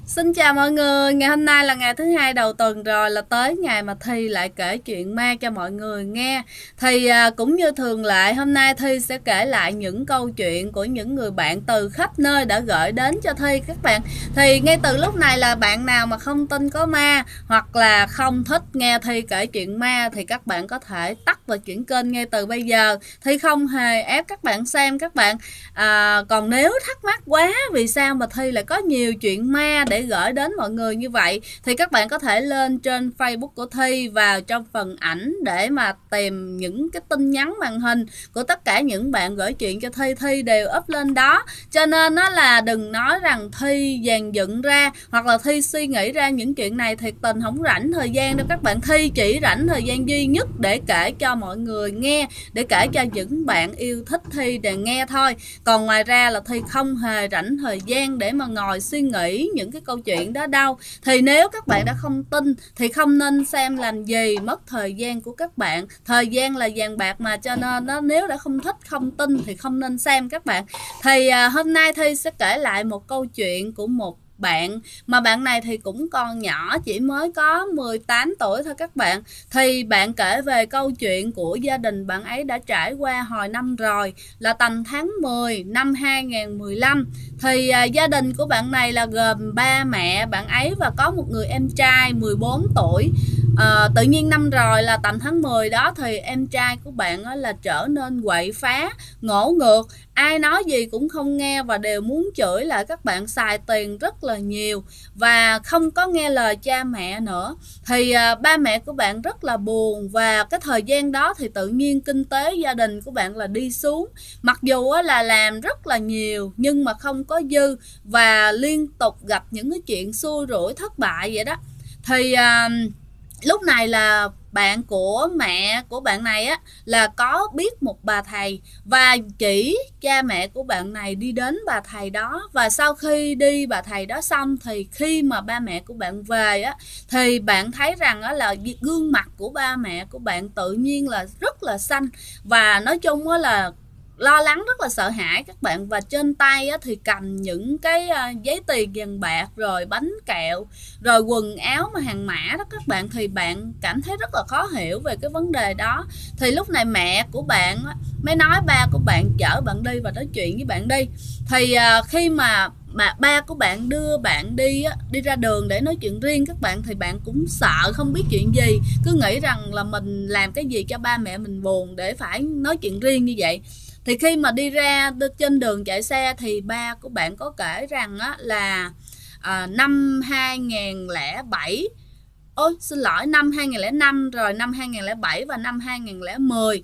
Xin chào mọi người, ngày hôm nay là ngày thứ hai đầu tuần rồi, là tới ngày mà Thi lại kể chuyện ma cho mọi người nghe. Cũng như thường lệ, hôm nay Thi sẽ kể lại những câu chuyện của những người bạn từ khắp nơi đã gửi đến cho Thi các bạn. Thì ngay từ lúc này là bạn nào mà không tin có ma hoặc là không thích nghe Thi kể chuyện ma thì các bạn có thể tắt và chuyển kênh ngay từ bây giờ. Thi không hề ép các bạn xem các bạn. Còn nếu thắc mắc quá vì sao mà Thi lại có nhiều chuyện ma để gửi đến mọi người như vậy thì các bạn có thể lên trên Facebook của Thi, vào trong phần ảnh để mà tìm những cái tin nhắn màn hình của tất cả những bạn gửi chuyện cho Thi. Thi đều up lên đó, cho nên nó là đừng nói rằng Thi dàn dựng ra hoặc là Thi suy nghĩ ra những chuyện này, thiệt tình không rảnh thời gian đâu các bạn. Thi chỉ rảnh thời gian duy nhất để kể cho mọi người nghe, để kể cho những bạn yêu thích Thi để nghe thôi. Còn ngoài ra là Thi không hề rảnh thời gian để mà ngồi suy nghĩ những cái câu chuyện đó đâu. Thì nếu các bạn đã không tin thì không nên xem làm gì, mất thời gian của các bạn. Thời gian là vàng bạc mà, cho nên đó, nếu đã không thích, không tin thì không nên xem các bạn. Hôm nay Thi sẽ kể lại một câu chuyện của một bạn, mà bạn này thì cũng còn nhỏ, chỉ mới có 18 tuổi thôi các bạn. Thì bạn kể về câu chuyện của gia đình bạn ấy đã trải qua hồi năm rồi, là tầm tháng 10 năm 2015. Gia đình của bạn này là gồm ba mẹ bạn ấy và có một người em trai 14 tuổi. Tự nhiên năm rồi là tầm tháng 10 đó thì em trai của bạn là trở nên quậy phá, ngỗ ngược, ai nói gì cũng không nghe và đều muốn chửi lại các bạn, xài tiền rất là nhiều và không có nghe lời cha mẹ nữa. Ba mẹ của bạn rất là buồn, và cái thời gian đó thì tự nhiên kinh tế gia đình của bạn là đi xuống, mặc dù là làm rất là nhiều nhưng mà không có dư và liên tục gặp những cái chuyện xui rủi thất bại vậy đó. thì Lúc này là bạn của mẹ của bạn này là có biết một bà thầy và chỉ cha mẹ của bạn này đi đến bà thầy đó. Và sau khi đi bà thầy đó xong thì khi mà ba mẹ của bạn về thì bạn thấy rằng là gương mặt của ba mẹ của bạn tự nhiên là rất là xanh, và nói chung là lo lắng, rất là sợ hãi các bạn. Và trên tay thì cầm những cái giấy tiền vàng bạc, rồi bánh kẹo, rồi quần áo mà hàng mã đó các bạn. Thì bạn cảm thấy rất là khó hiểu về cái vấn đề đó. Thì lúc này mẹ của bạn mới nói ba của bạn chở bạn đi và nói chuyện với bạn đi. Khi mà ba của bạn đưa bạn đi ra đường để nói chuyện riêng các bạn, thì bạn cũng sợ không biết chuyện gì, cứ nghĩ rằng là mình làm cái gì cho ba mẹ mình buồn để phải nói chuyện riêng như vậy. Thì khi mà đi ra trên đường chạy xe thì ba của bạn có kể rằng là năm 2007, xin lỗi, năm 2005, rồi năm 2007 và năm 2010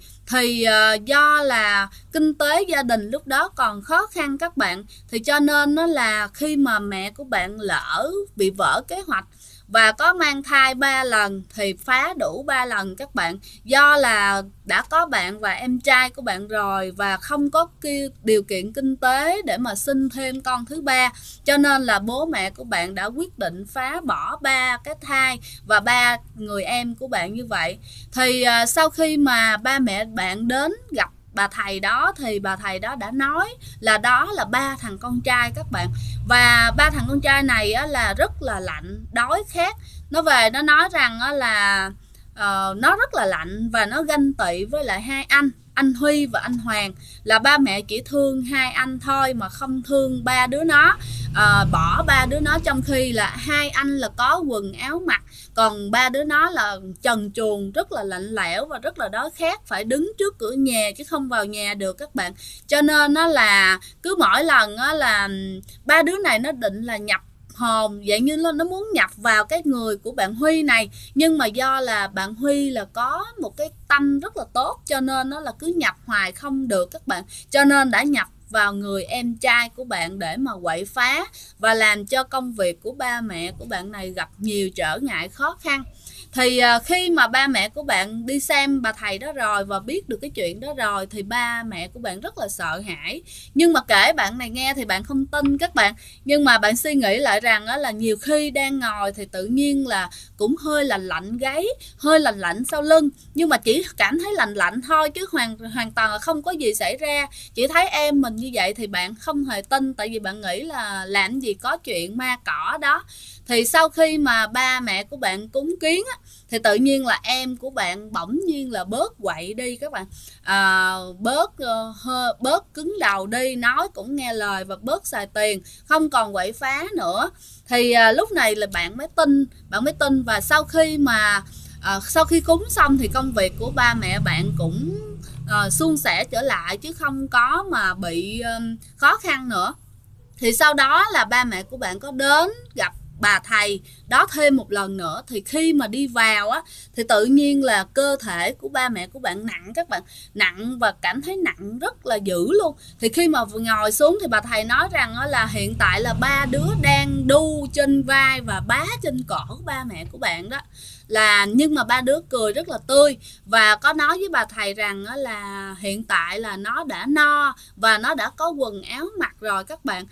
do là kinh tế gia đình lúc đó còn khó khăn các bạn, thì cho nên nó là khi mà mẹ của bạn lỡ bị vỡ kế hoạch và có mang thai 3 lần thì phá đủ 3 lần các bạn. Do là đã có bạn và em trai của bạn rồi và không có điều kiện kinh tế để mà sinh thêm con thứ ba, cho nên là bố mẹ của bạn đã quyết định phá bỏ 3 cái thai và 3 người em của bạn như vậy. Sau khi mà ba mẹ bạn đến gặp bà thầy đó thì bà thầy đó đã nói là đó là 3 thằng con trai các bạn. Và 3 thằng con trai này là rất là lạnh, đói khát. Nó về nó nói rằng là nó rất là lạnh và nó ganh tị với lại hai anh Huy và anh Hoàng, là ba mẹ chỉ thương hai anh thôi mà không thương ba đứa nó, bỏ ba đứa nó, trong khi là hai anh là có quần áo mặc, còn ba đứa nó là trần truồng, rất là lạnh lẽo và rất là đói khát, phải đứng trước cửa nhà chứ không vào nhà được các bạn. Cho nên nó là cứ mỗi lần là ba đứa này nó định là nhập hồn, dạng như nó muốn nhập vào cái người của bạn Huy này, nhưng mà do là bạn Huy là có một cái tâm rất là tốt, cho nên nó là cứ nhập hoài không được các bạn, cho nên đã nhập vào người em trai của bạn để mà quậy phá và làm cho công việc của ba mẹ của bạn này gặp nhiều trở ngại khó khăn. Thì khi mà ba mẹ của bạn đi xem bà thầy đó rồi và biết được cái chuyện đó rồi thì ba mẹ của bạn rất là sợ hãi. Nhưng mà kể bạn này nghe thì bạn không tin các bạn. Nhưng mà bạn suy nghĩ lại rằng đó là nhiều khi đang ngồi thì tự nhiên là cũng hơi là lạnh gáy, hơi là lạnh sau lưng, nhưng mà chỉ cảm thấy lạnh lạnh thôi chứ hoàn toàn là không có gì xảy ra. Chỉ thấy em mình như vậy thì bạn không hề tin, tại vì bạn nghĩ là làm gì có chuyện ma cỏ đó. Thì sau khi mà ba mẹ của bạn cúng kiến á, thì tự nhiên là em của bạn bỗng nhiên là bớt quậy đi các bạn, bớt cứng đầu đi, nói cũng nghe lời và bớt xài tiền, không còn quậy phá nữa. Thì lúc này là bạn mới tin. Và sau khi cúng xong thì công việc của ba mẹ bạn cũng suôn sẻ trở lại chứ không có mà bị khó khăn nữa. Thì sau đó là ba mẹ của bạn có đến gặp bà thầy đó thêm một lần nữa. Thì khi mà đi vào á thì tự nhiên là cơ thể của ba mẹ của bạn nặng các bạn, nặng và cảm thấy nặng rất là dữ luôn. Thì khi mà ngồi xuống thì bà thầy nói rằng là hiện tại là ba đứa đang đu trên vai và bá trên cổ của ba mẹ của bạn đó. Nhưng mà ba đứa cười rất là tươi và có nói với bà thầy rằng là hiện tại là nó đã no và nó đã có quần áo mặc rồi các bạn.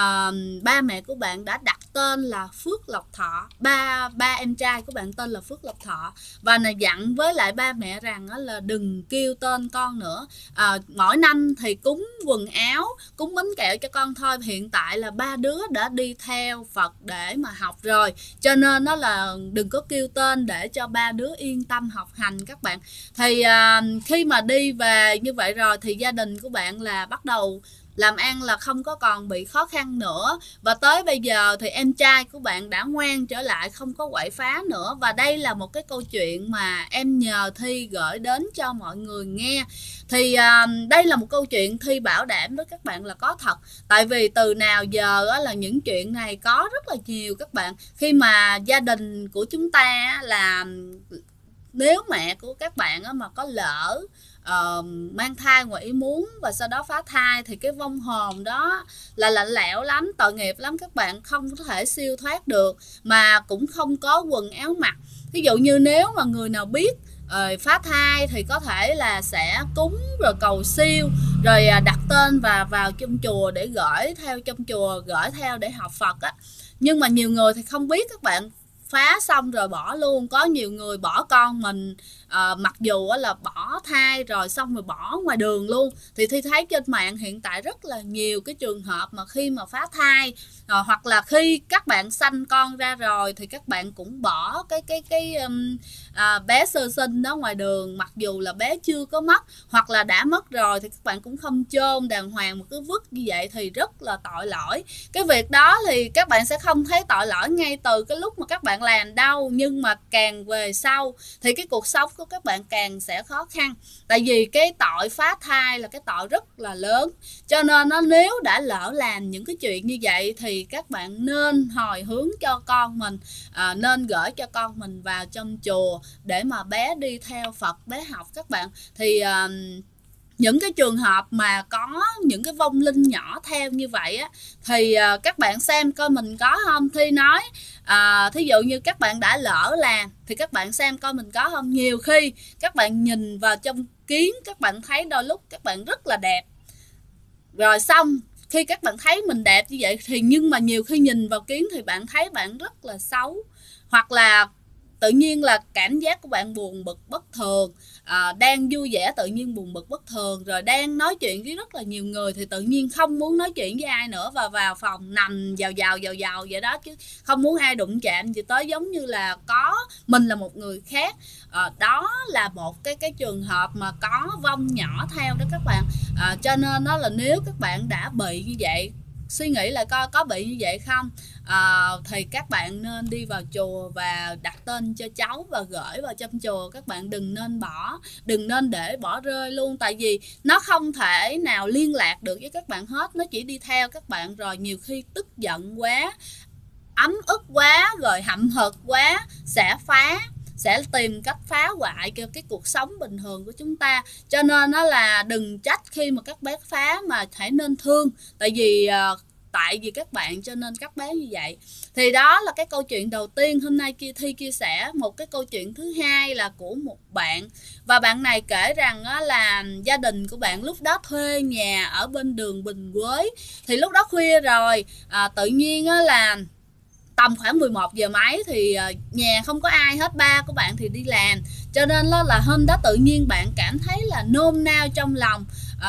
Ba mẹ của bạn đã đặt tên là Phước Lộc Thọ, ba em trai của bạn tên là Phước Lộc Thọ, và dặn với lại ba mẹ rằng là đừng kêu tên con nữa. Mỗi năm thì cúng quần áo, cúng bánh kẹo cho con thôi. Hiện tại là ba đứa đã đi theo Phật để mà học rồi, cho nên nó là đừng có kêu tên để cho ba đứa yên tâm học hành các bạn. Thì khi mà đi về như vậy rồi thì gia đình của bạn là bắt đầu làm ăn là không có còn bị khó khăn nữa. Và tới bây giờ thì em trai của bạn đã ngoan trở lại, không có quậy phá nữa. Và đây là một cái câu chuyện mà em nhờ Thi gửi đến cho mọi người nghe. Thì đây là một câu chuyện Thi bảo đảm với các bạn là có thật. Tại vì từ nào giờ là những chuyện này có rất là nhiều các bạn. Khi mà gia đình của chúng ta là nếu mẹ của các bạn mà có lỡ mang thai ngoài ý muốn và sau đó phá thai thì cái vong hồn đó là lạnh lẽo lắm, tội nghiệp lắm các bạn, không có thể siêu thoát được mà cũng không có quần áo mặc. Ví dụ như nếu mà người nào biết phá thai thì có thể là sẽ cúng rồi cầu siêu rồi đặt tên và vào trong chùa để gửi theo, trong chùa gửi theo để học Phật á. Nhưng mà nhiều người thì không biết các bạn, phá xong rồi bỏ luôn. Có nhiều người bỏ con mình mặc dù là bỏ thai rồi xong rồi bỏ ngoài đường luôn. Thì Thi thấy trên mạng hiện tại rất là nhiều cái trường hợp mà khi mà phá thai hoặc là khi các bạn sanh con ra rồi thì các bạn cũng bỏ cái bé sơ sinh đó ngoài đường, mặc dù là bé chưa có mất hoặc là đã mất rồi thì các bạn cũng không chôn đàng hoàng mà cứ vứt như vậy thì rất là tội lỗi. Cái việc đó thì các bạn sẽ không thấy tội lỗi ngay từ cái lúc mà các bạn làm đâu, nhưng mà càng về sau thì cái cuộc sống của các bạn càng sẽ khó khăn. Tại vì cái tội phá thai là cái tội rất là lớn, cho nên nếu đã lỡ làm những cái chuyện như vậy thì các bạn nên hồi hướng cho con mình, nên gửi cho con mình vào trong chùa để mà bé đi theo Phật, bé học các bạn. Thì những cái trường hợp mà có những cái vong linh nhỏ theo như vậy á, thì các bạn xem coi mình có không. Thi nói thí dụ như các bạn đã lỡ làm thì các bạn xem coi mình có không. Nhiều khi các bạn nhìn vào trong kiến, các bạn thấy đôi lúc các bạn rất là đẹp, rồi xong khi các bạn thấy mình đẹp như vậy thì nhưng mà nhiều khi nhìn vào kiến thì bạn thấy bạn rất là xấu, hoặc là tự nhiên là cảm giác của bạn buồn bực bất thường, đang vui vẻ tự nhiên buồn bực bất thường, rồi đang nói chuyện với rất là nhiều người thì tự nhiên không muốn nói chuyện với ai nữa và vào phòng nằm vào vậy đó, chứ không muốn ai đụng chạm gì tới, giống như là có mình là một người khác. Đó là một cái trường hợp mà có vong nhỏ theo đó các bạn. Cho nên đó là nếu các bạn đã bị như vậy, suy nghĩ lại coi có bị như vậy không, thì các bạn nên đi vào chùa và đặt tên cho cháu và gửi vào trong chùa. Các bạn đừng nên để bỏ rơi luôn, tại vì nó không thể nào liên lạc được với các bạn hết, nó chỉ đi theo các bạn rồi nhiều khi tức giận quá, ấm ức quá, rồi hậm hực quá sẽ tìm cách phá hoại cái cuộc sống bình thường của chúng ta. Cho nên nó là đừng trách khi mà các bé phá, mà hãy nên thương. Tại vì tại vì các bạn cho nên các bé như vậy. Thì đó là cái câu chuyện đầu tiên hôm nay Thi chia sẻ. Một cái câu chuyện thứ hai là của một bạn, và bạn này kể rằng là gia đình của bạn lúc đó thuê nhà ở bên đường Bình Quế. Thì lúc đó khuya rồi, tự nhiên là tầm khoảng 11 giờ mấy thì nhà không có ai hết, ba của bạn thì đi làm, cho nên là hôm đó tự nhiên bạn cảm thấy là nôn nao trong lòng,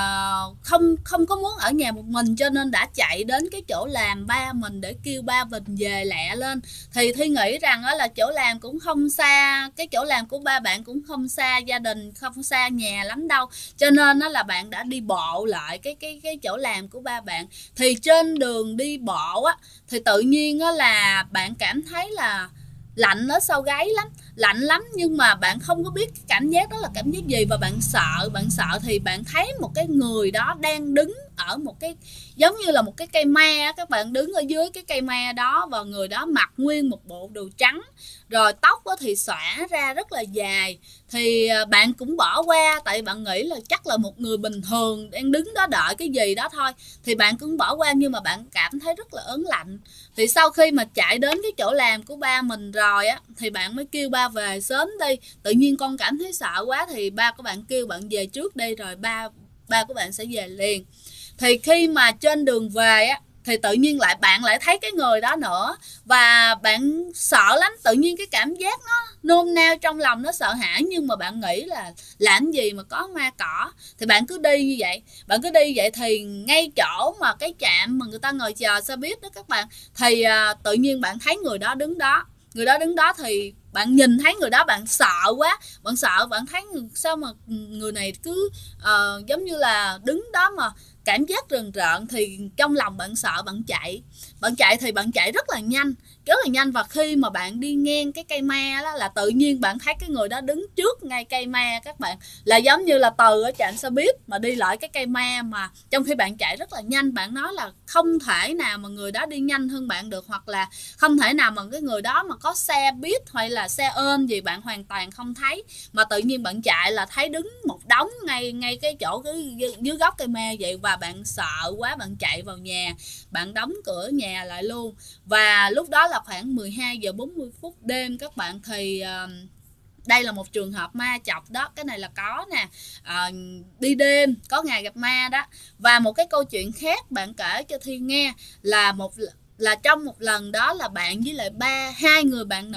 không có muốn ở nhà một mình, cho nên đã chạy đến cái chỗ làm ba mình để kêu ba mình về lẹ lên. Thì Thi nghĩ rằng là chỗ làm cũng không xa, cái chỗ làm của ba bạn cũng không xa gia đình, không xa nhà lắm đâu, cho nên là bạn đã đi bộ lại cái chỗ làm của ba bạn. Thì trên đường đi bộ thì tự nhiên là bạn cảm thấy là lạnh ở sau gáy lắm, lạnh lắm, nhưng mà bạn không có biết cái cảm giác đó là cảm giác gì, và bạn sợ thì bạn thấy một cái người đó đang đứng ở một cái giống như là một cái cây me, các bạn đứng ở dưới cái cây me đó, và người đó mặc nguyên một bộ đồ trắng, rồi tóc thì xõa ra rất là dài. Thì bạn cũng bỏ qua, tại bạn nghĩ là chắc là một người bình thường đang đứng đó đợi cái gì đó thôi, thì bạn cũng bỏ qua, nhưng mà bạn cảm thấy rất là ớn lạnh. Thì sau khi mà chạy đến cái chỗ làm của ba mình rồi thì bạn mới kêu ba về sớm đi, tự nhiên con cảm thấy sợ quá. Thì ba của bạn kêu bạn về trước đi, rồi ba của bạn sẽ về liền. Thì khi mà trên đường về thì tự nhiên bạn lại thấy cái người đó nữa, và bạn sợ lắm. Tự nhiên cái cảm giác nó nôn nao trong lòng, nó sợ hãi, nhưng mà bạn nghĩ là làm gì mà có ma cỏ. Thì bạn cứ đi như vậy, thì ngay chỗ mà cái trạm mà người ta ngồi chờ xe buýt đó các bạn, thì tự nhiên bạn thấy người đó đứng đó. Thì bạn nhìn thấy người đó, bạn sợ quá, bạn thấy sao mà người này cứ giống như là đứng đó mà cảm giác rờn rợn. Thì trong lòng bạn sợ, bạn chạy thì bạn chạy rất là nhanh. Và khi mà bạn đi ngang cái cây me đó, là tự nhiên bạn thấy cái người đó đứng trước ngay cây me các bạn, là giống như là từ ở trạm xe buýt mà đi lại cái cây me, mà trong khi bạn chạy rất là nhanh. Bạn nói là không thể nào mà người đó đi nhanh hơn bạn được, hoặc là không thể nào mà cái người đó mà có xe buýt hay là xe ôm gì bạn hoàn toàn không thấy, mà tự nhiên bạn chạy là thấy đứng một đống ngay cái chỗ dưới gốc cây me vậy. Và bạn sợ quá, bạn chạy vào nhà, bạn đóng cửa nhà lại luôn. Và lúc đó là khoảng 12 giờ 40 phút đêm các bạn. Thì đây là một trường hợp ma chọc đó, cái này là có nè, đi đêm có ngày gặp ma đó. Và một cái câu chuyện khác bạn kể cho Thi nghe là trong một lần đó là bạn với lại hai người bạn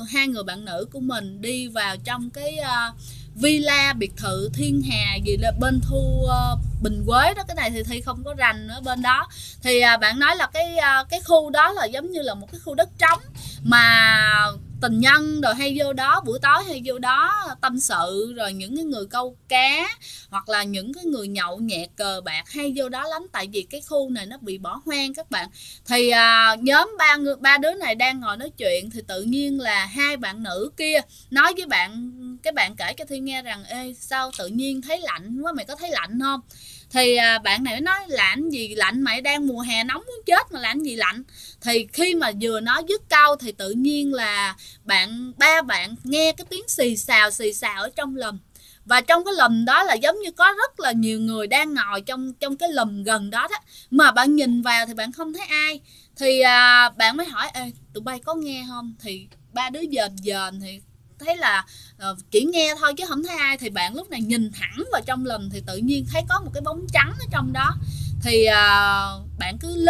nữ của mình đi vào trong cái villa biệt thự Thiên Hà gì là bên Bình Quế đó. Cái này thì Thi không có rành ở bên đó. Thì bạn nói là cái khu đó là giống như là một cái khu đất trống, mà tình nhân rồi hay vô đó, buổi tối hay vô đó tâm sự, rồi những cái người câu cá hoặc là những cái người nhậu nhẹt cờ bạc hay vô đó lắm, tại vì cái khu này nó bị bỏ hoang các bạn. Thì nhóm ba đứa này đang ngồi nói chuyện, thì tự nhiên là hai bạn nữ kia nói với cái bạn kể cho Thi nghe rằng: ê, sao tự nhiên thấy lạnh quá, mày có thấy lạnh không? Thì bạn này nói: lạnh gì lạnh, mày đang mùa hè nóng muốn chết mà lạnh gì lạnh. Thì khi mà vừa nói dứt câu thì tự nhiên là ba bạn nghe cái tiếng xì xào ở trong lùm. Và trong cái lùm đó là giống như có rất là nhiều người đang ngồi trong cái lùm gần đó đó, mà bạn nhìn vào thì bạn không thấy ai. Thì bạn mới hỏi: ê, tụi bay có nghe không? Thì ba đứa dền thì thấy là chỉ nghe thôi chứ không thấy ai. Thì bạn lúc này nhìn thẳng vào trong lùm thì tự nhiên thấy có một cái bóng trắng ở trong đó. Thì bạn cứ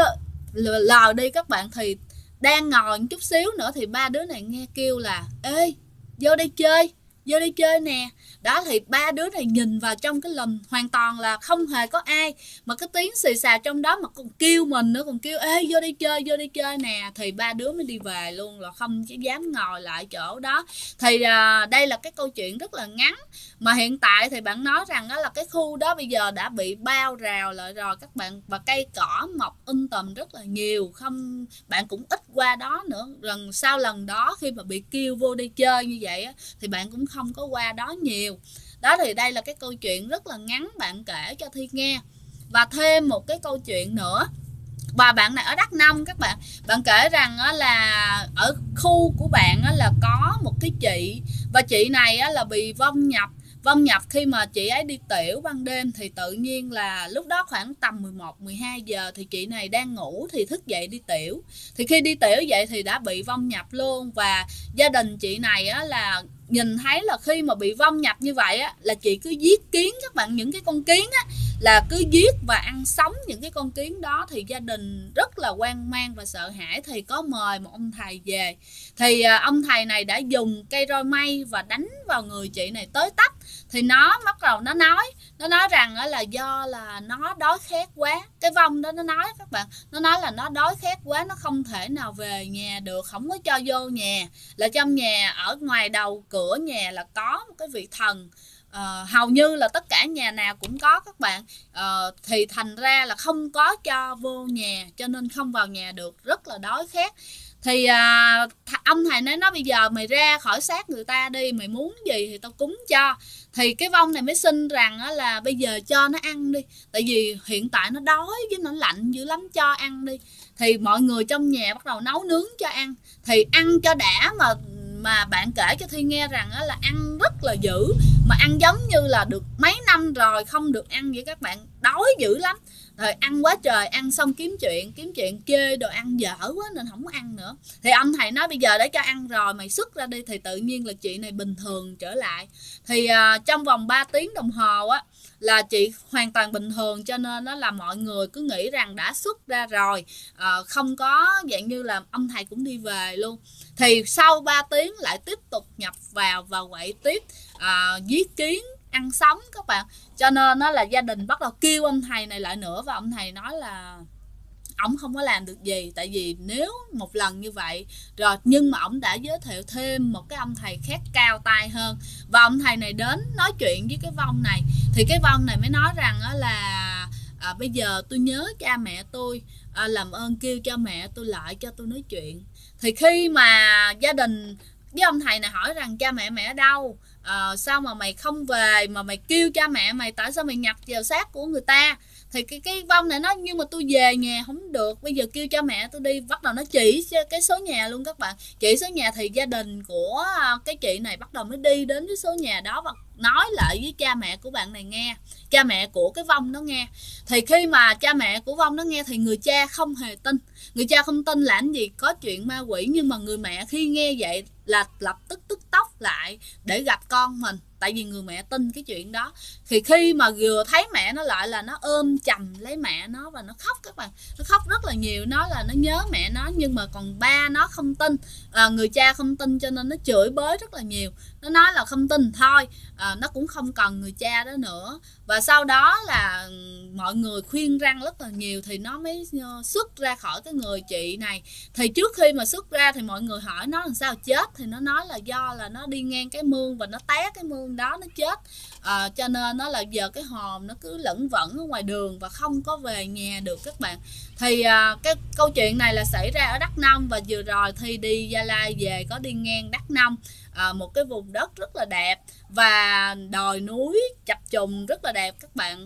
lờ đi các bạn. Thì đang ngồi một chút xíu nữa thì ba đứa này nghe kêu là: ê, vô đây chơi nè. Đó, thì ba đứa này nhìn vào trong cái lùm hoàn toàn là không hề có ai, mà cái tiếng xì xào trong đó mà còn kêu mình nữa, còn kêu: ê, vô đây chơi nè. Thì ba đứa mới đi về luôn, là không dám ngồi lại chỗ đó. Thì đây là cái câu chuyện rất là ngắn, mà hiện tại thì bạn nói rằng đó là cái khu đó bây giờ đã bị bao rào lại rồi các bạn, và cây cỏ mọc tùm rất là nhiều, không bạn cũng ít qua đó nữa. Sau lần đó khi mà bị kêu vô đi chơi như vậy thì bạn cũng không có qua đó nhiều. Đó, thì đây là cái câu chuyện rất là ngắn bạn kể cho Thi nghe. Và thêm một cái câu chuyện nữa, và bạn này ở Đắk Nông các bạn. Bạn kể rằng là ở khu của bạn là có một cái chị, và chị này là bị vong nhập. vong nhập khi mà chị ấy đi tiểu ban đêm thì tự nhiên là lúc đó khoảng tầm 11-12 giờ thì chị này đang ngủ thì thức dậy đi tiểu. Thì khi đi tiểu vậy thì đã bị vong nhập luôn. Và gia đình chị này á, là nhìn thấy là khi mà bị vong nhập như vậy á, là chị cứ giết kiến các bạn, những cái con kiến á, là cứ giết và ăn sống những cái con kiến đó. Thì gia đình rất là hoang mang và sợ hãi, thì có mời một ông thầy về. Thì ông thầy này đã dùng cây roi mây và đánh vào người chị này tới tấp. Thì nó bắt đầu nó nói rằng là do là nó đói khát quá. Cái vong đó nó nói các bạn, nó nói là nó đói khát quá, nó không thể nào về nhà được, không có cho vô nhà. Là trong nhà, ở ngoài đầu cửa nhà là có một cái vị thần. Hầu như là tất cả nhà nào cũng có các bạn. Thì thành ra là không có cho vô nhà, cho nên không vào nhà được, rất là đói khát. Thì ông thầy nói bây giờ mày ra khỏi xác người ta đi, mày muốn gì thì tao cúng cho. Thì cái vong này mới xin rằng là bây giờ cho nó ăn đi, tại vì hiện tại nó đói với nó lạnh dữ lắm, cho ăn đi. Thì mọi người trong nhà bắt đầu nấu nướng cho ăn. Thì ăn cho đã, mà bạn kể cho Thi nghe rằng là ăn rất là dữ, mà ăn giống như là được mấy năm rồi không được ăn vậy các bạn, đói dữ lắm. Rồi ăn quá trời, ăn xong kiếm chuyện chê đồ ăn dở quá nên không có ăn nữa. Thì ông thầy nói bây giờ để cho ăn rồi mày xuất ra đi. Thì tự nhiên là chị này bình thường trở lại. Thì trong vòng 3 tiếng đồng hồ á là chị hoàn toàn bình thường, cho nên nó là mọi người cứ nghĩ rằng đã xuất ra rồi, không có dạng như là ông thầy cũng đi về luôn. Thì sau 3 tiếng lại tiếp tục nhập vào và quậy tiếp, giết kiến, ăn sống các bạn. Cho nên nó là gia đình bắt đầu kêu ông thầy này lại nữa, và ông thầy nói là ổng không có làm được gì, tại vì nếu một lần như vậy rồi, nhưng mà ổng đã giới thiệu thêm một cái ông thầy khác cao tay hơn. Và ông thầy này đến nói chuyện với cái vong này, thì cái vong này mới nói rằng là bây giờ tôi nhớ cha mẹ tôi, làm ơn kêu cho mẹ tôi lại cho tôi nói chuyện. Thì khi mà gia đình với ông thầy này hỏi rằng cha mẹ mẹ ở đâu, sao mà mày không về mà mày kêu cha mẹ mày, tại sao mày nhập vào xác của người ta. Thì cái vong này nói nhưng mà tôi về nhà không được, bây giờ kêu cha mẹ tôi đi. Bắt đầu nó chỉ cái số nhà luôn các bạn, chỉ số nhà. Thì gia đình của cái chị này bắt đầu mới đi đến cái số nhà đó và nói lại với cha mẹ của bạn này nghe, cha mẹ của cái vong nó nghe. Thì khi mà cha mẹ của vong nó nghe thì người cha không hề tin. Người cha không tin làm gì có chuyện ma quỷ, nhưng mà người mẹ khi nghe vậy là lập tức tức tốc lại để gặp con mình, tại vì người mẹ tin cái chuyện đó. Thì khi mà vừa thấy mẹ nó lại là nó ôm chầm lấy mẹ nó và nó khóc các bạn, nó khóc rất là nhiều, nói là nó nhớ mẹ nó. Nhưng mà còn ba nó không tin, người cha không tin, cho nên nó chửi bới rất là nhiều. Nó nói là không tin thôi, nó cũng không cần người cha đó nữa. Và sau đó là mọi người khuyên răn rất là nhiều thì nó mới xuất ra khỏi cái người chị này. Thì trước khi mà xuất ra thì mọi người hỏi nó làm sao chết, thì nó nói là do là nó đi ngang cái mương và nó té cái mương đó nó chết. Cho nên nó là giờ cái hồn nó cứ lẩn vẩn ở ngoài đường và không có về nhà được các bạn. Thì cái câu chuyện này là xảy ra ở Đắk Nông, và vừa rồi Thi đi Gia Lai về có đi ngang Đắk Nông, một cái vùng đất rất là đẹp và đồi núi chập trùng rất là đẹp các bạn.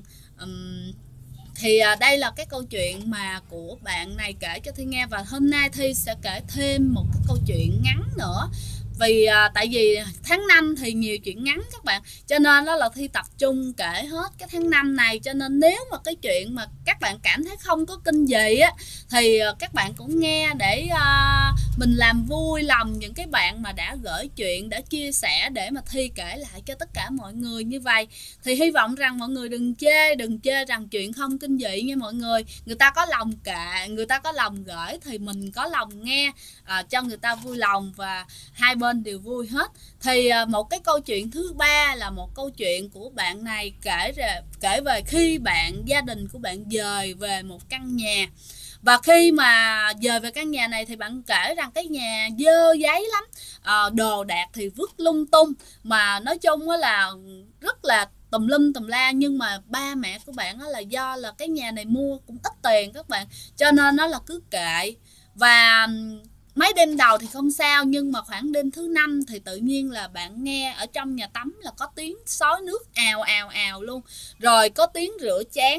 Thì đây là cái câu chuyện mà của bạn này kể cho Thi nghe, và hôm nay Thi sẽ kể thêm một cái câu chuyện ngắn nữa. Vì tại vì tháng 5 thì nhiều chuyện ngắn các bạn, cho nên đó là Thi tập trung kể hết cái tháng 5 này. Cho nên nếu mà cái chuyện mà các bạn cảm thấy không có kinh dị á, thì các bạn cũng nghe để mình làm vui lòng những cái bạn mà đã gửi chuyện, đã chia sẻ để mà Thi kể lại cho tất cả mọi người như vậy. Thì hy vọng rằng mọi người đừng chê rằng chuyện không kinh dị nha mọi người. Người ta có lòng kệ, người ta có lòng gửi thì mình có lòng nghe, cho người ta vui lòng và hai bên đều vui hết. Thì một cái câu chuyện thứ ba là một câu chuyện của bạn này kể về khi gia đình của bạn dời về một căn nhà. Và khi mà dời về căn nhà này thì bạn kể rằng cái nhà dơ giấy lắm, đồ đạc thì vứt lung tung, mà nói chung là rất là tùm lum tùm la. Nhưng mà ba mẹ của bạn là do là cái nhà này mua cũng ít tiền các bạn, cho nên nó là cứ kệ. Và mấy đêm đầu thì không sao, nhưng mà khoảng đêm thứ 5 thì tự nhiên là bạn nghe ở trong nhà tắm là có tiếng xối nước ào ào ào luôn, rồi có tiếng rửa chén,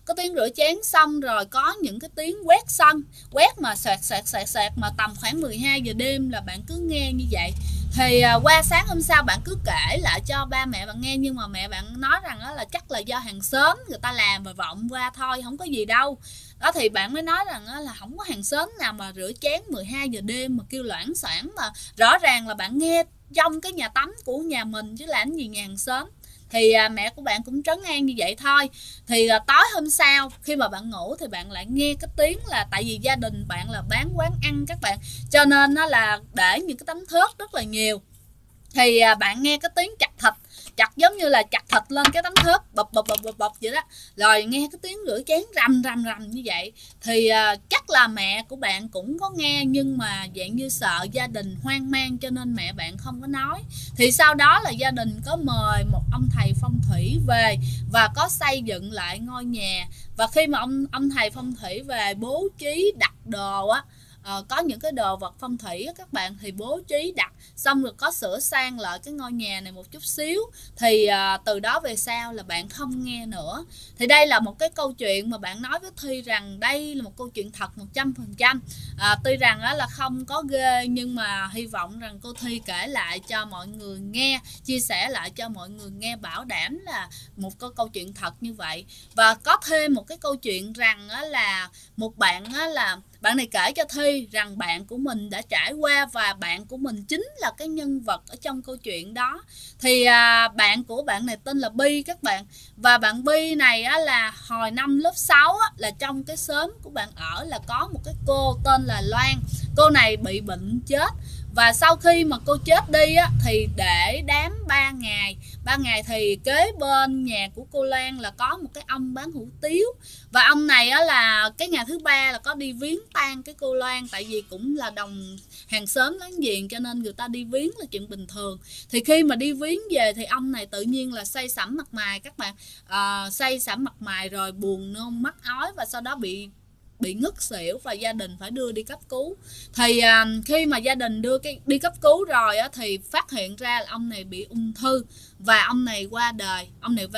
có tiếng rửa chén xong rồi có những cái tiếng quét sân, quét mà xoẹt mà tầm khoảng 12 giờ đêm là bạn cứ nghe như vậy. Thì qua sáng hôm sau bạn cứ kể lại cho ba mẹ bạn nghe, nhưng mà mẹ bạn nói rằng là chắc là do hàng xóm người ta làm và vọng qua thôi, không có gì đâu. Đó thì bạn mới nói rằng là không có hàng xóm nào mà rửa chén 12 giờ đêm mà kêu loảng xoảng, mà rõ ràng là bạn nghe trong cái nhà tắm của nhà mình chứ làm gì nhà hàng xóm. Thì mẹ của bạn cũng trấn an như vậy thôi. Thì tối hôm sau khi mà bạn ngủ thì bạn lại nghe cái tiếng, là tại vì gia đình bạn là bán quán ăn các bạn, cho nên nó là để những cái tấm thớt rất là nhiều. Thì bạn nghe cái tiếng chặt thịt, chặt giống như là chặt thịt lên cái tấm thớt bập vậy đó, rồi nghe cái tiếng rửa chén rầm như vậy. Thì chắc là mẹ của bạn cũng có nghe, nhưng mà dạng như sợ gia đình hoang mang cho nên mẹ bạn không có nói. Thì sau đó là gia đình có mời một ông thầy phong thủy về và có xây dựng lại ngôi nhà. Và khi mà ông thầy phong thủy về bố trí đặt đồ á, có những cái đồ vật phong thủy á, các bạn, thì bố trí đặt xong rồi có sửa sang lại cái ngôi nhà này một chút xíu. Thì từ đó về sau là bạn không nghe nữa. Thì đây là một cái câu chuyện mà bạn nói với Thi rằng đây là một câu chuyện thật 100%. Tuy rằng là không có ghê, nhưng mà hy vọng rằng cô Thi kể lại cho mọi người nghe, chia sẻ lại cho mọi người nghe, bảo đảm là một câu chuyện thật như vậy. Và có thêm một cái câu chuyện rằng là một bạn là bạn này kể cho Thi rằng bạn của mình đã trải qua, và bạn của mình chính là cái nhân vật ở trong câu chuyện đó. Thì bạn của bạn này tên là Bi các bạn. Và bạn Bi này là hồi năm lớp 6 là trong cái xóm của bạn ở là có một cái cô tên là Loan. Cô này bị bệnh chết. Và sau khi mà cô chết đi thì để đám 3 ngày thì kế bên nhà của cô Lan là có một cái ông bán hủ tiếu. Và ông này là cái ngày thứ 3 là có đi viếng tang cái cô Loan, tại vì cũng là đồng hàng xóm láng giềng cho nên người ta đi viếng là chuyện bình thường. Thì khi mà đi viếng về thì ông này tự nhiên là say sẩm mặt mày các bạn, say sẩm mặt mày rồi buồn nôn mắc ói, và sau đó bị ngất xỉu và gia đình phải đưa đi cấp cứu. Thì khi mà gia đình đưa đi cấp cứu rồi thì phát hiện ra là ông này bị ung thư và ông này qua đời.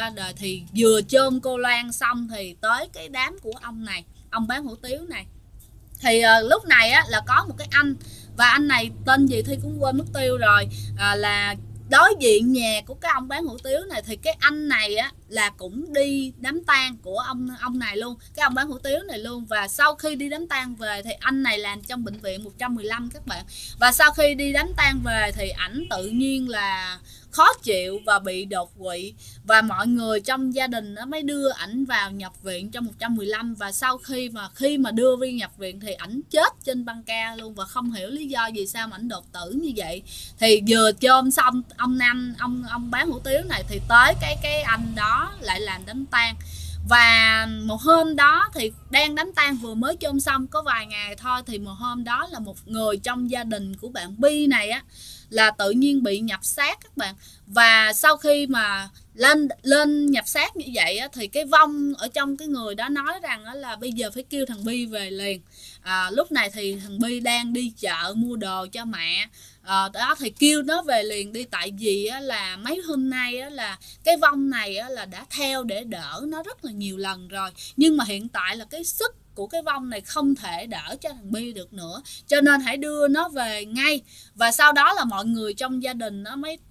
Thì vừa chôn cô Loan xong thì tới cái đám của ông này, ông bán hủ tiếu này. Thì lúc này là có một cái anh, và anh này tên gì Thi cũng quên mất tiêu rồi, là đối diện nhà của cái ông bán hủ tiếu này. Thì cái anh này là cũng đi đám tang của ông này luôn, cái ông bán hủ tiếu này luôn. Và sau khi đi đám tang về thì anh này làm trong bệnh viện 115 các bạn. Và sau khi đi đám tang về thì ảnh tự nhiên là khó chịu và bị đột quỵ, và mọi người trong gia đình nó mới đưa ảnh vào nhập viện trong 115. Và sau khi mà đưa đi nhập viện thì ảnh chết trên băng ca luôn, và không hiểu lý do gì sao mà ảnh đột tử như vậy. Thì vừa chôn xong ông bán hủ tiếu này thì tới cái anh đó lại làm đám tang. Và một hôm đó thì đang đám tang vừa mới chôn xong có vài ngày thôi, thì một hôm đó là một người trong gia đình của bạn Bi này là tự nhiên bị nhập xác các bạn. Và sau khi mà lên nhập xác như vậy thì cái vong ở trong cái người đó nói rằng là bây giờ phải kêu thằng Bi về liền. Lúc này thì thằng Bi đang đi chợ mua đồ cho mẹ. Đó thì kêu nó về liền đi, tại vì là mấy hôm nay là cái vong này là đã theo để đỡ nó rất là nhiều lần rồi, nhưng mà hiện tại là cái sức của cái vong này không thể đỡ cho thằng Bi được nữa, cho nên hãy đưa nó về ngay. Và sau đó là mọi người trong gia đình nó mới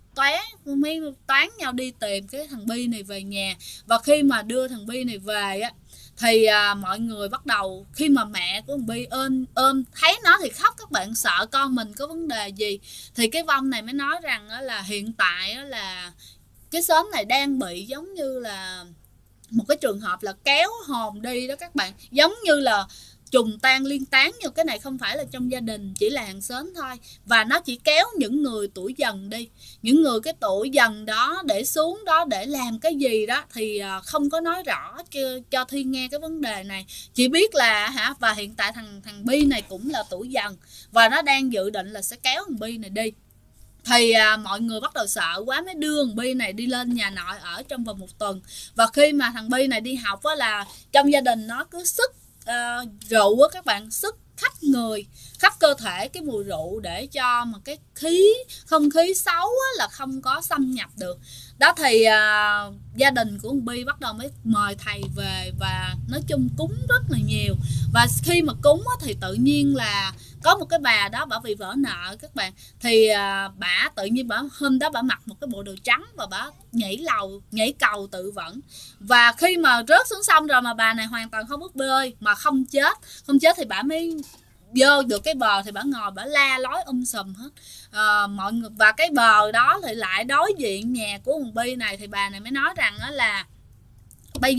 toán nhau đi tìm cái thằng Bi này về nhà. Và khi mà đưa thằng Bi này về thì mọi người bắt đầu, khi mà mẹ của thằng Bi ôm thấy nó thì khóc các bạn, sợ con mình có vấn đề gì. Thì cái vong này mới nói rằng là hiện tại là cái xóm này đang bị giống như là một cái trường hợp là kéo hồn đi đó các bạn, giống như là trùng tan liên tán. Nhưng cái này không phải là trong gia đình, chỉ là hàng xóm thôi. Và nó chỉ kéo những người tuổi dần đi, những người cái tuổi dần đó để xuống đó để làm cái gì đó thì không có nói rõ cho Thi nghe cái vấn đề này. Chỉ biết là và hiện tại thằng Bi này cũng là tuổi dần, và nó đang dự định là sẽ kéo thằng Bi này đi. Thì mọi người bắt đầu sợ quá mới đưa thằng Bi này đi lên nhà nội ở trong vòng 1 tuần. Và khi mà thằng Bi này đi học là trong gia đình nó cứ sức rượu các bạn, sức khắp người, khắp cơ thể cái mùi rượu để cho mà cái không khí xấu là không có xâm nhập được. Đó thì gia đình của ông Bi bắt đầu mới mời thầy về và nói chung cúng rất là nhiều. Và khi mà cúng thì tự nhiên là có một cái bà đó, bà bị vỡ nợ các bạn. Thì bà tự nhiên hôm đó bà mặc một cái bộ đồ trắng và bà nhảy cầu tự vẫn. Và khi mà rớt xuống sông rồi mà bà này hoàn toàn không biết bơi mà không chết thì bà mới vô được cái bờ. Thì bà ngồi bà la lối sùm hết mọi người. Và cái bờ đó thì lại đối diện nhà của ông Bi này. Thì bà này mới nói rằng đó là bây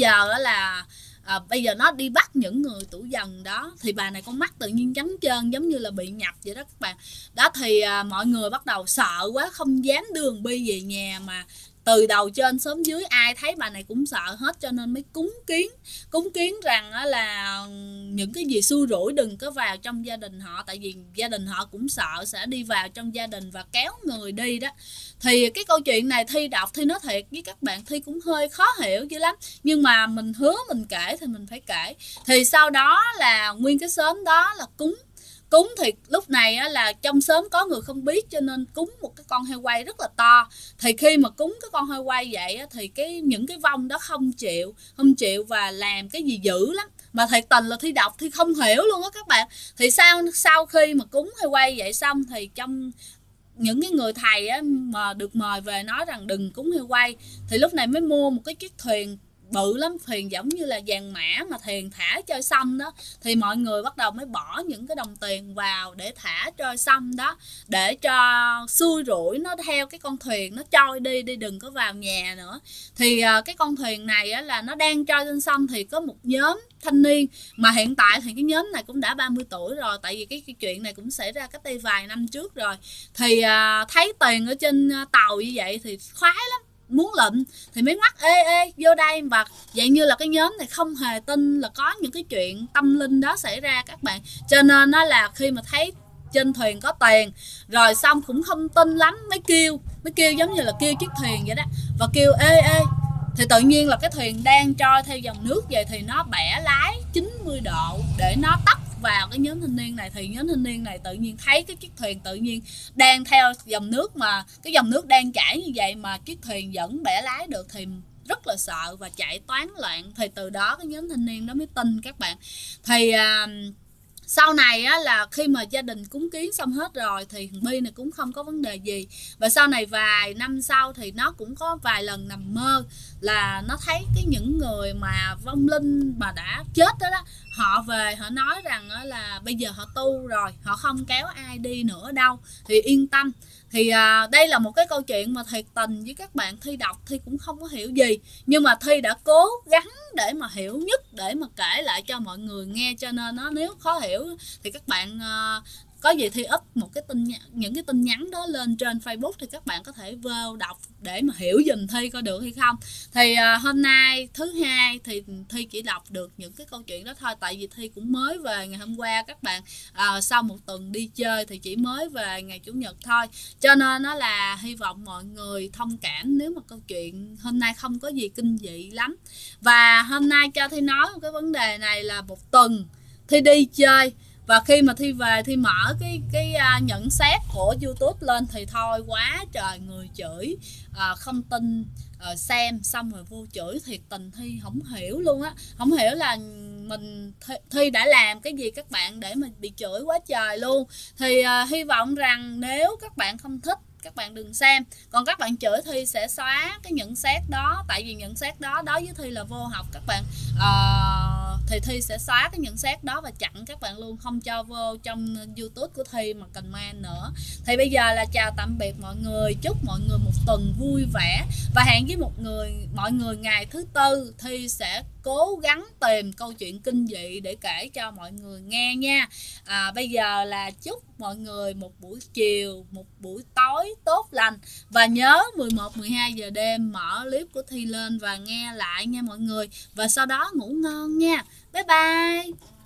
giờ nó đi bắt những người tủ dần đó. Thì bà này con mắt tự nhiên trắng trơn giống như là bị nhập vậy đó các bạn. Đó thì mọi người bắt đầu sợ quá, không dám đưa ông Bi về nhà, mà từ đầu trên xóm dưới ai thấy bà này cũng sợ hết, cho nên mới cúng kiến rằng là những cái gì xui rủi đừng có vào trong gia đình họ, tại vì gia đình họ cũng sợ sẽ đi vào trong gia đình và kéo người đi đó. Thì cái câu chuyện này Thi đọc, Thi nói thiệt với các bạn, Thi cũng hơi khó hiểu dữ lắm, nhưng mà mình hứa mình kể thì mình phải kể. Thì sau đó là nguyên cái xóm đó là cúng thì lúc này á, là trong xóm có người không biết cho nên cúng một cái con heo quay rất là to. Thì khi mà cúng cái con heo quay vậy á, thì những cái vong đó không chịu và làm cái gì dữ lắm, mà thiệt tình là Thi đọc Thi không hiểu luôn á các bạn. Thì sau khi mà cúng heo quay vậy xong thì trong những cái người thầy á, mà được mời về nói rằng đừng cúng heo quay, thì lúc này mới mua một cái chiếc thuyền bự lắm, thuyền giống như là vàng mã mà thuyền thả trôi sông đó. Thì mọi người bắt đầu mới bỏ những cái đồng tiền vào để thả trôi sông đó, để cho xui rủi nó theo cái con thuyền nó trôi đi đừng có vào nhà nữa. Thì cái con thuyền này á, là nó đang trôi trên sông thì có một nhóm thanh niên, mà hiện tại thì cái nhóm này cũng đã 30 tuổi rồi, tại vì cái chuyện này cũng xảy ra cách đây vài năm trước rồi. Thì thấy tiền ở trên tàu như vậy thì khoái lắm, muốn lụm thì mới ngoắt ê vô đây. Và vậy như là cái nhóm này không hề tin là có những cái chuyện tâm linh đó xảy ra các bạn, cho nên nó là khi mà thấy trên thuyền có tiền rồi xong cũng không tin lắm, mới kêu giống như là kêu chiếc thuyền vậy đó, và kêu ê. Thì tự nhiên là cái thuyền đang trôi theo dòng nước vậy thì nó bẻ lái 90 độ để nó tấp vào cái nhóm thanh niên này. Thì nhóm thanh niên này tự nhiên thấy cái chiếc thuyền tự nhiên đang theo dòng nước, mà cái dòng nước đang chảy như vậy mà chiếc thuyền vẫn bẻ lái được thì rất là sợ và chạy toán loạn. Thì từ đó cái nhóm thanh niên đó mới tin các bạn. Thì sau này á, là khi mà gia đình cúng kiến xong hết rồi thì thằng Bi này cũng không có vấn đề gì. Và sau này vài năm sau thì nó cũng có vài lần nằm mơ là nó thấy những người mà vong linh mà đã chết đó, họ về họ nói rằng là bây giờ họ tu rồi, họ không kéo ai đi nữa đâu, thì yên tâm. Thì đây là một cái câu chuyện mà thiệt tình với các bạn, Thi đọc Thi cũng không có hiểu gì, nhưng mà Thi đã cố gắng để mà hiểu nhất, để mà kể lại cho mọi người nghe. Cho nên nếu khó hiểu thì các bạn có gì Thi up một cái những cái tin nhắn đó lên trên Facebook thì các bạn có thể vô đọc để mà hiểu giùm Thi coi được hay không. Thì hôm nay thứ hai thì Thi chỉ đọc được những cái câu chuyện đó thôi, tại vì Thi cũng mới về ngày hôm qua các bạn. Sau một tuần đi chơi thì chỉ mới về ngày Chủ nhật thôi, cho nên nó là hy vọng mọi người thông cảm nếu mà câu chuyện hôm nay không có gì kinh dị lắm. Và hôm nay cho Thi nói một cái vấn đề này là một tuần Thi đi chơi, và khi mà Thi về Thi mở cái nhận xét của YouTube lên thì thôi quá trời người chửi, không tin, xem xong rồi vô chửi. Thiệt tình Thi không hiểu luôn á, không hiểu là mình Thi đã làm cái gì các bạn để mình bị chửi quá trời luôn. Thì hy vọng rằng nếu các bạn không thích các bạn đừng xem, còn các bạn chửi Thi sẽ xóa cái nhận xét đó, tại vì nhận xét đó đối với Thi là vô học các bạn. Thì Thi sẽ xóa cái nhận xét đó và chặn các bạn luôn, không cho vô trong YouTube của Thi mà comment nữa. Thì bây giờ là chào tạm biệt mọi người, chúc mọi người một tuần vui vẻ, và hẹn với mọi người ngày thứ Tư Thi sẽ cố gắng tìm câu chuyện kinh dị để kể cho mọi người nghe nha. Bây giờ là chúc mọi người một buổi chiều, một buổi tối tốt lành, và nhớ 11-12 giờ đêm mở clip của Thi lên và nghe lại nha mọi người, và sau đó ngủ ngon nha. Bye bye.